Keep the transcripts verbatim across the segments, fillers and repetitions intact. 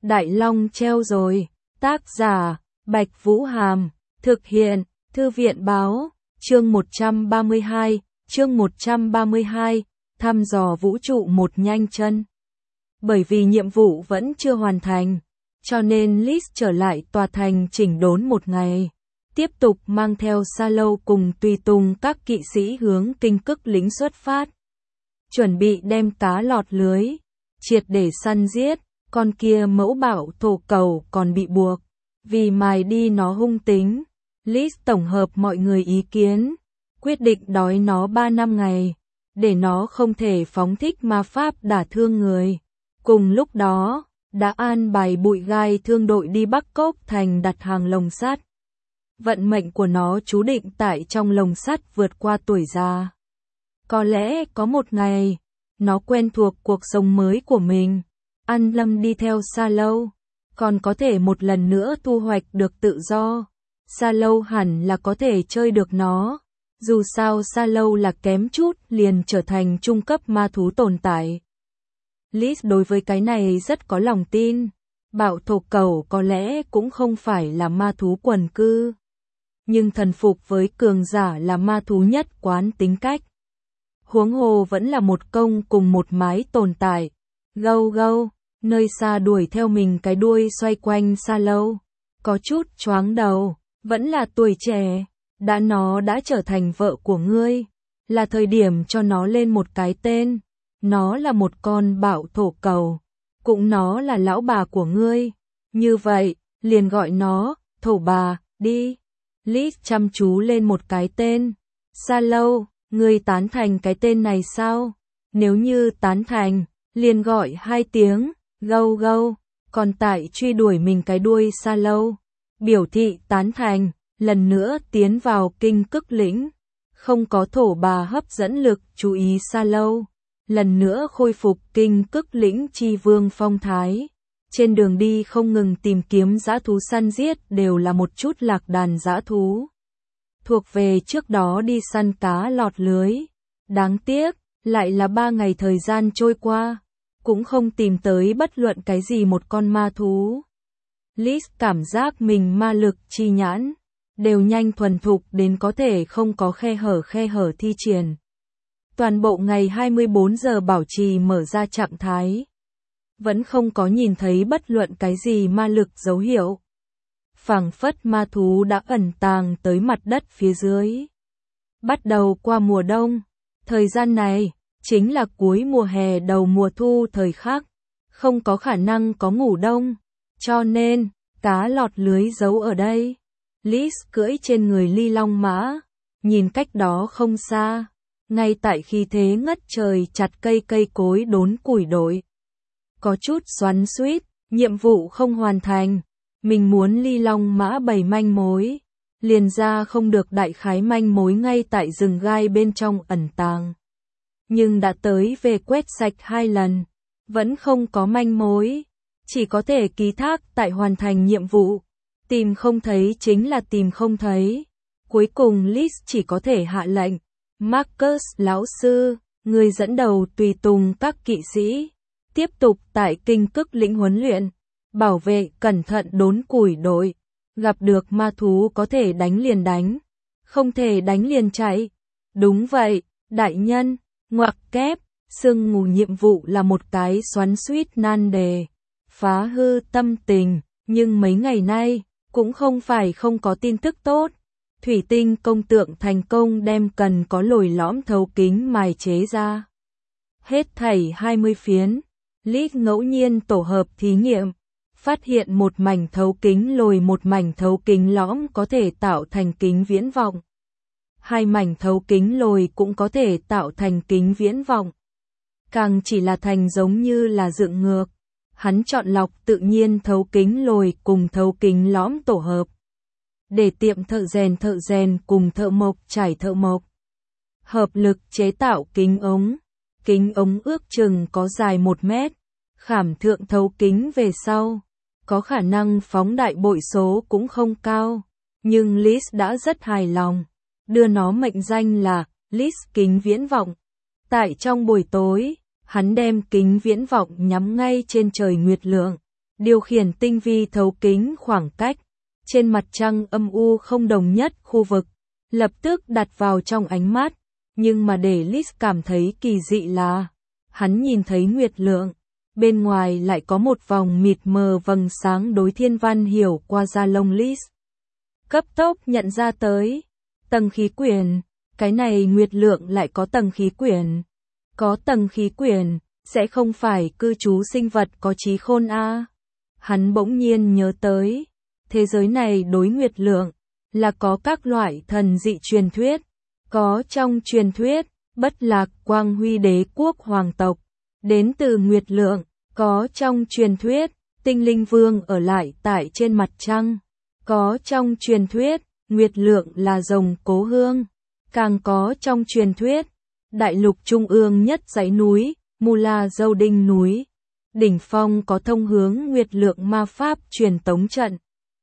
Đại Long treo rồi. Tác giả, Bạch Vũ Hàm. Thực hiện, Thư viện Báo. Chương một trăm ba mươi hai. Chương một trăm ba mươi hai. Thăm dò vũ trụ một nhanh chân. Bởi vì nhiệm vụ vẫn chưa hoàn thành, cho nên Liz trở lại tòa thành chỉnh đốn một ngày. Tiếp tục mang theo Sa Lâu cùng tùy tùng các kỵ sĩ hướng Kinh Cức lĩnh xuất phát. Chuẩn bị đem cá lọt lưới, triệt để săn giết, con kia mẫu bảo thổ cầu còn bị buộc. Vì mài đi nó hung tính, Liz tổng hợp mọi người ý kiến, quyết định đói nó ba năm ngày, để nó không thể phóng thích ma pháp đả thương người. Cùng lúc đó, đã an bài bụi gai thương đội đi Bắc Cốc thành đặt hàng lồng sắt. Vận mệnh của nó chú định tại trong lồng sắt vượt qua tuổi già. Có lẽ có một ngày, nó quen thuộc cuộc sống mới của mình, an lâm đi theo Sa Lâu, còn có thể một lần nữa thu hoạch được tự do. Sa Lâu hẳn là có thể chơi được nó, dù sao Sa Lâu là kém chút liền trở thành trung cấp ma thú tồn tại. Liz đối với cái này rất có lòng tin, bảo thổ cầu có lẽ cũng không phải là ma thú quần cư, nhưng thần phục với cường giả là ma thú nhất quán tính cách. Huống hồ vẫn là một công cùng một mái tồn tại. Gâu gâu, nơi xa đuổi theo mình cái đuôi xoay quanh Sa Lâu, có chút choáng đầu, vẫn là tuổi trẻ, đã nó đã trở thành vợ của ngươi, là thời điểm cho nó lên một cái tên. Nó là một con bảo thổ cầu, cũng nó là lão bà của ngươi, như vậy, liền gọi nó, thổ bà, đi. Liz chăm chú lên một cái tên. Sa Lâu, ngươi tán thành cái tên này sao? Nếu như tán thành, liền gọi hai tiếng, gâu gâu, còn tại truy đuổi mình cái đuôi Sa Lâu. Biểu thị tán thành, lần nữa tiến vào Kinh Cức lĩnh, không có thổ bà hấp dẫn lực chú ý Sa Lâu. Lần nữa khôi phục Kinh Cức lĩnh chi vương phong thái. Trên đường đi không ngừng tìm kiếm dã thú săn giết đều là một chút lạc đàn dã thú. Thuộc về trước đó đi săn cá lọt lưới. Đáng tiếc, lại là ba ngày thời gian trôi qua, cũng không tìm tới bất luận cái gì một con ma thú. Liz cảm giác mình ma lực chi nhãn, đều nhanh thuần thục đến có thể không có khe hở khe hở thi triển. Toàn bộ ngày hai mươi bốn giờ bảo trì mở ra trạng thái. Vẫn không có nhìn thấy bất luận cái gì ma lực dấu hiệu. Phảng phất ma thú đã ẩn tàng tới mặt đất phía dưới. Bắt đầu qua mùa đông. Thời gian này, chính là cuối mùa hè đầu mùa thu thời khắc. Không có khả năng có ngủ đông. Cho nên, cá lọt lưới giấu ở đây. Liz cưỡi trên người ly long mã. Nhìn cách đó không xa. Ngay tại khi thế ngất trời chặt cây cây cối đốn củi đội. Có chút xoắn xuýt, nhiệm vụ không hoàn thành. Mình muốn ly long mã bày manh mối. Liền ra không được đại khái manh mối ngay tại rừng gai bên trong ẩn tàng. Nhưng đã tới về quét sạch hai lần. Vẫn không có manh mối. Chỉ có thể ký thác tại hoàn thành nhiệm vụ. Tìm không thấy chính là tìm không thấy. Cuối cùng Liz chỉ có thể hạ lệnh. Marcus lão sư, người dẫn đầu tùy tùng các kỵ sĩ, tiếp tục tại Kinh Cức lĩnh huấn luyện, bảo vệ cẩn thận đốn củi đội, gặp được ma thú có thể đánh liền đánh, không thể đánh liền chạy. Đúng vậy, đại nhân, ngoặc kép, sương mù nhiệm vụ là một cái xoắn xuýt nan đề, phá hư tâm tình, nhưng mấy ngày nay, cũng không phải không có tin tức tốt. Thủy tinh công tượng thành công đem cần có lồi lõm thấu kính mài chế ra. Hết thảy hai mươi phiến, Liz ngẫu nhiên tổ hợp thí nghiệm, phát hiện một mảnh thấu kính lồi một mảnh thấu kính lõm có thể tạo thành kính viễn vọng. Hai mảnh thấu kính lồi cũng có thể tạo thành kính viễn vọng. Càng chỉ là thành giống như là dựng ngược. Hắn chọn lọc tự nhiên thấu kính lồi cùng thấu kính lõm tổ hợp. Để tiệm thợ rèn thợ rèn cùng thợ mộc trải thợ mộc. Hợp lực chế tạo kính ống. Kính ống ước chừng có dài một mét. Khảm thượng thấu kính về sau. Có khả năng phóng đại bội số cũng không cao. Nhưng Liz đã rất hài lòng. Đưa nó mệnh danh là Liz kính viễn vọng. Tại trong buổi tối, hắn đem kính viễn vọng nhắm ngay trên trời nguyệt lượng. điều khiển tinh vi thấu kính khoảng cách, trên mặt trăng âm u không đồng nhất khu vực, lập tức đặt vào trong ánh mắt, nhưng mà để Liz cảm thấy kỳ dị là, hắn nhìn thấy nguyệt lượng, bên ngoài lại có một vòng mịt mờ vầng sáng đối thiên văn hiểu qua da lông Liz. Cấp tốc nhận ra tới, tầng khí quyển, cái này nguyệt lượng lại có tầng khí quyển. Có tầng khí quyển, sẽ không phải cư trú sinh vật có trí khôn a. À. Hắn bỗng nhiên nhớ tới, thế giới này đối nguyệt lượng, là có các loại thần dị truyền thuyết. Có trong truyền thuyết, Bất Lạc Quang Huy đế quốc hoàng tộc, đến từ nguyệt lượng, có trong truyền thuyết, tinh linh vương ở lại tại trên mặt trăng. Có trong truyền thuyết, nguyệt lượng là rồng cố hương. Càng có trong truyền thuyết, đại lục trung ương nhất dãy núi, Mula Dâu Đinh núi. Đỉnh phong có thông hướng nguyệt lượng ma pháp truyền tống trận.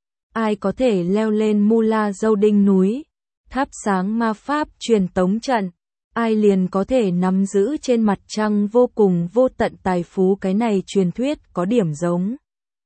Ai có thể leo lên Mula Dâu Đinh núi, thắp sáng ma pháp truyền tống trận, ai liền có thể nắm giữ trên mặt trăng vô cùng vô tận tài phú. Cái này truyền thuyết có điểm giống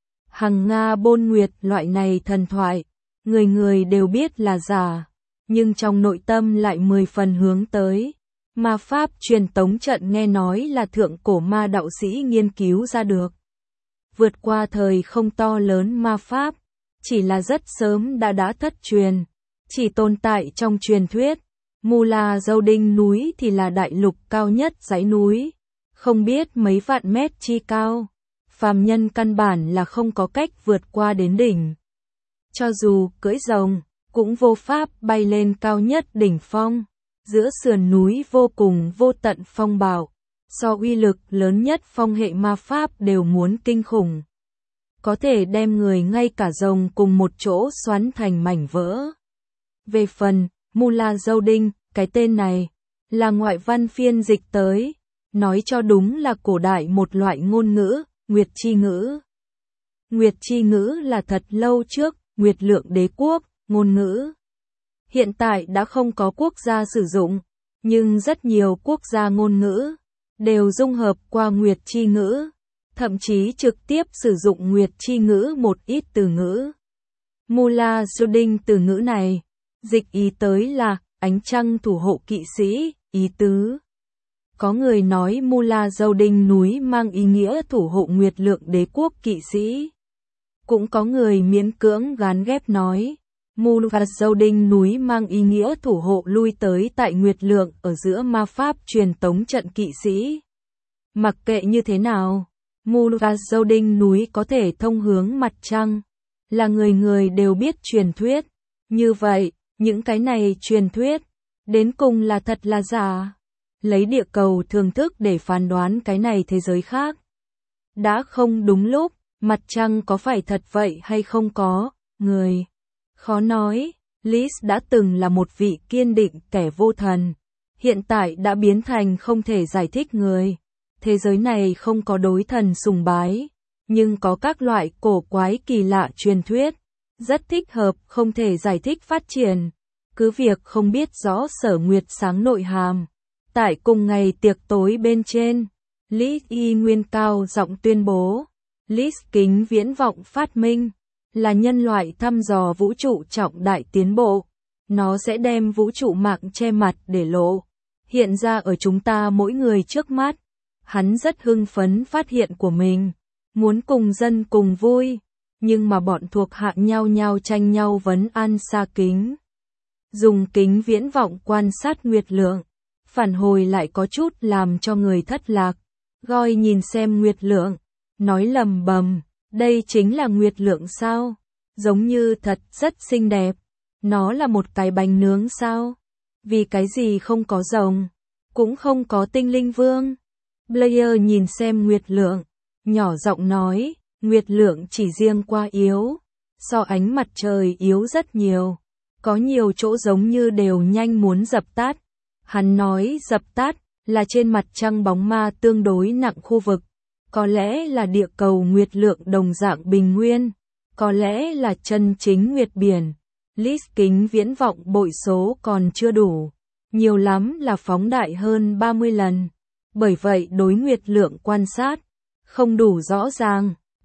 Hằng Nga Bôn Nguyệt loại này thần thoại, người người đều biết là giả, nhưng trong nội tâm lại mười phần hướng tới. Ma pháp truyền tống trận nghe nói là thượng cổ ma đạo sĩ nghiên cứu ra được. Vượt qua thời không to lớn ma pháp, chỉ là rất sớm đã đã thất truyền, chỉ tồn tại trong truyền thuyết. Mula Dâu Đinh núi thì là đại lục cao nhất dãy núi, không biết mấy vạn mét chi cao, phàm nhân căn bản là không có cách vượt qua đến đỉnh. Cho dù cưỡi rồng, cũng vô pháp bay lên cao nhất đỉnh phong, giữa sườn núi vô cùng vô tận phong bạo, so uy lực lớn nhất phong hệ ma pháp đều muốn kinh khủng. Có thể đem người ngay cả rồng cùng một chỗ xoắn thành mảnh vỡ. Về phần, Mula Dâu Đinh, cái tên này, là ngoại văn phiên dịch tới, nói cho đúng là cổ đại một loại ngôn ngữ, Nguyệt chi ngữ. Nguyệt chi ngữ là thật lâu trước, Nguyệt lượng đế quốc, ngôn ngữ. Hiện tại đã không có quốc gia sử dụng, nhưng rất nhiều quốc gia ngôn ngữ, đều dung hợp qua Nguyệt chi ngữ, thậm chí trực tiếp sử dụng Nguyệt chi ngữ một ít từ ngữ. Mula Dâu Đinh từ ngữ này, dịch ý tới là, ánh trăng thủ hộ kỵ sĩ, ý tứ. Có người nói Mula Dâu Đinh núi mang ý nghĩa thủ hộ Nguyệt lượng đế quốc kỵ sĩ. Cũng có người miễn cưỡng gán ghép nói, Mula Dâu Đinh núi mang ý nghĩa thủ hộ lui tới tại Nguyệt lượng ở giữa ma pháp truyền tống trận kỵ sĩ. Mặc kệ như thế nào, Mula Dâu Đinh núi có thể thông hướng mặt trăng, là người người đều biết truyền thuyết. Như vậy, những cái này truyền thuyết, đến cùng là thật là giả. Lấy địa cầu thường thức để phán đoán cái này thế giới khác. Đã không đúng lúc, mặt trăng có phải thật vậy hay không có, người. Khó nói, Liz đã từng là một vị kiên định kẻ vô thần. Hiện tại đã biến thành không thể giải thích người. Thế giới này không có đối thần sùng bái, nhưng có các loại cổ quái kỳ lạ truyền thuyết. Rất thích hợp không thể giải thích phát triển. Cứ việc không biết rõ Sở Nguyệt sáng nội hàm. Tại cùng ngày tiệc tối bên trên, Liz y nguyên cao giọng tuyên bố, Liz kính viễn vọng phát minh, là nhân loại thăm dò vũ trụ trọng đại tiến bộ. Nó sẽ đem vũ trụ mạng che mặt để lộ, hiện ra ở chúng ta mỗi người trước mắt. Hắn rất hưng phấn phát hiện của mình, muốn cùng dân cùng vui, nhưng mà bọn thuộc hạ nhau nhau tranh nhau vấn an xa kính. Dùng kính viễn vọng quan sát nguyệt lượng, phản hồi lại có chút làm cho người thất lạc. Goi nhìn xem nguyệt lượng, nói lầm bầm, đây chính là nguyệt lượng sao? Giống như thật rất xinh đẹp. Nó là một cái bánh nướng sao? Vì cái gì không có rồng, cũng không có tinh linh vương. Blair nhìn xem nguyệt lượng, nhỏ giọng nói, nguyệt lượng chỉ riêng qua yếu, so ánh mặt trời yếu rất nhiều. Có nhiều chỗ giống như đều nhanh muốn dập tắt. Hắn nói dập tắt là trên mặt trăng bóng ma tương đối nặng khu vực. Có lẽ là địa cầu nguyệt lượng đồng dạng bình nguyên. Có lẽ là chân chính nguyệt biển. Liz kính viễn vọng bội số còn chưa đủ. Nhiều lắm là phóng đại hơn ba mươi lần. Bởi vậy đối nguyệt lượng quan sát không đủ rõ ràng.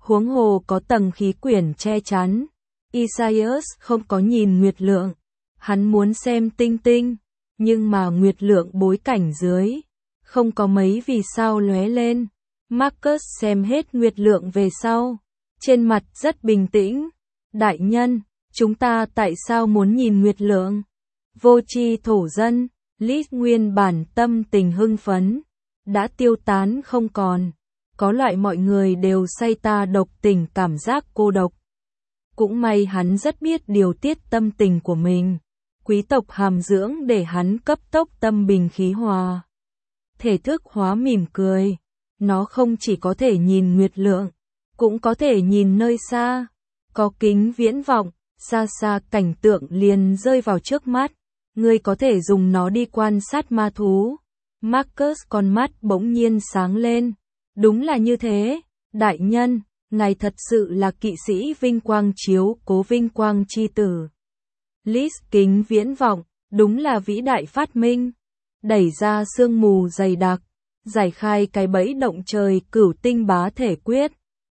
Huống hồ có tầng khí quyển che chắn. Isaias không có nhìn Nguyệt Lượng. Hắn muốn xem tinh tinh, nhưng mà Nguyệt Lượng bối cảnh dưới không có mấy vì sao lóe lên. Marcus xem hết Nguyệt Lượng về sau, trên mặt rất bình tĩnh. Đại nhân, chúng ta tại sao muốn nhìn Nguyệt Lượng? Vô tri thổ dân, Lis nguyên bản tâm tình hưng phấn, đã tiêu tán không còn. Có loại mọi người đều say ta độc tình cảm giác cô độc. Cũng may hắn rất biết điều tiết tâm tình của mình. Quý tộc hàm dưỡng để hắn cấp tốc tâm bình khí hòa. Thể thức hóa mỉm cười. Nó không chỉ có thể nhìn Nguyệt Lượng, cũng có thể nhìn nơi xa. Có kính viễn vọng, xa xa cảnh tượng liền rơi vào trước mắt. Ngươi có thể dùng nó đi quan sát ma thú. Marcus con mắt bỗng nhiên sáng lên. Đúng là như thế, đại nhân, ngài thật sự là kỵ sĩ vinh quang chiếu cố vinh quang chi tử. Lis kính viễn vọng, đúng là vĩ đại phát minh. Đẩy ra sương mù dày đặc, giải khai cái bẫy động trời cửu tinh bá thể quyết.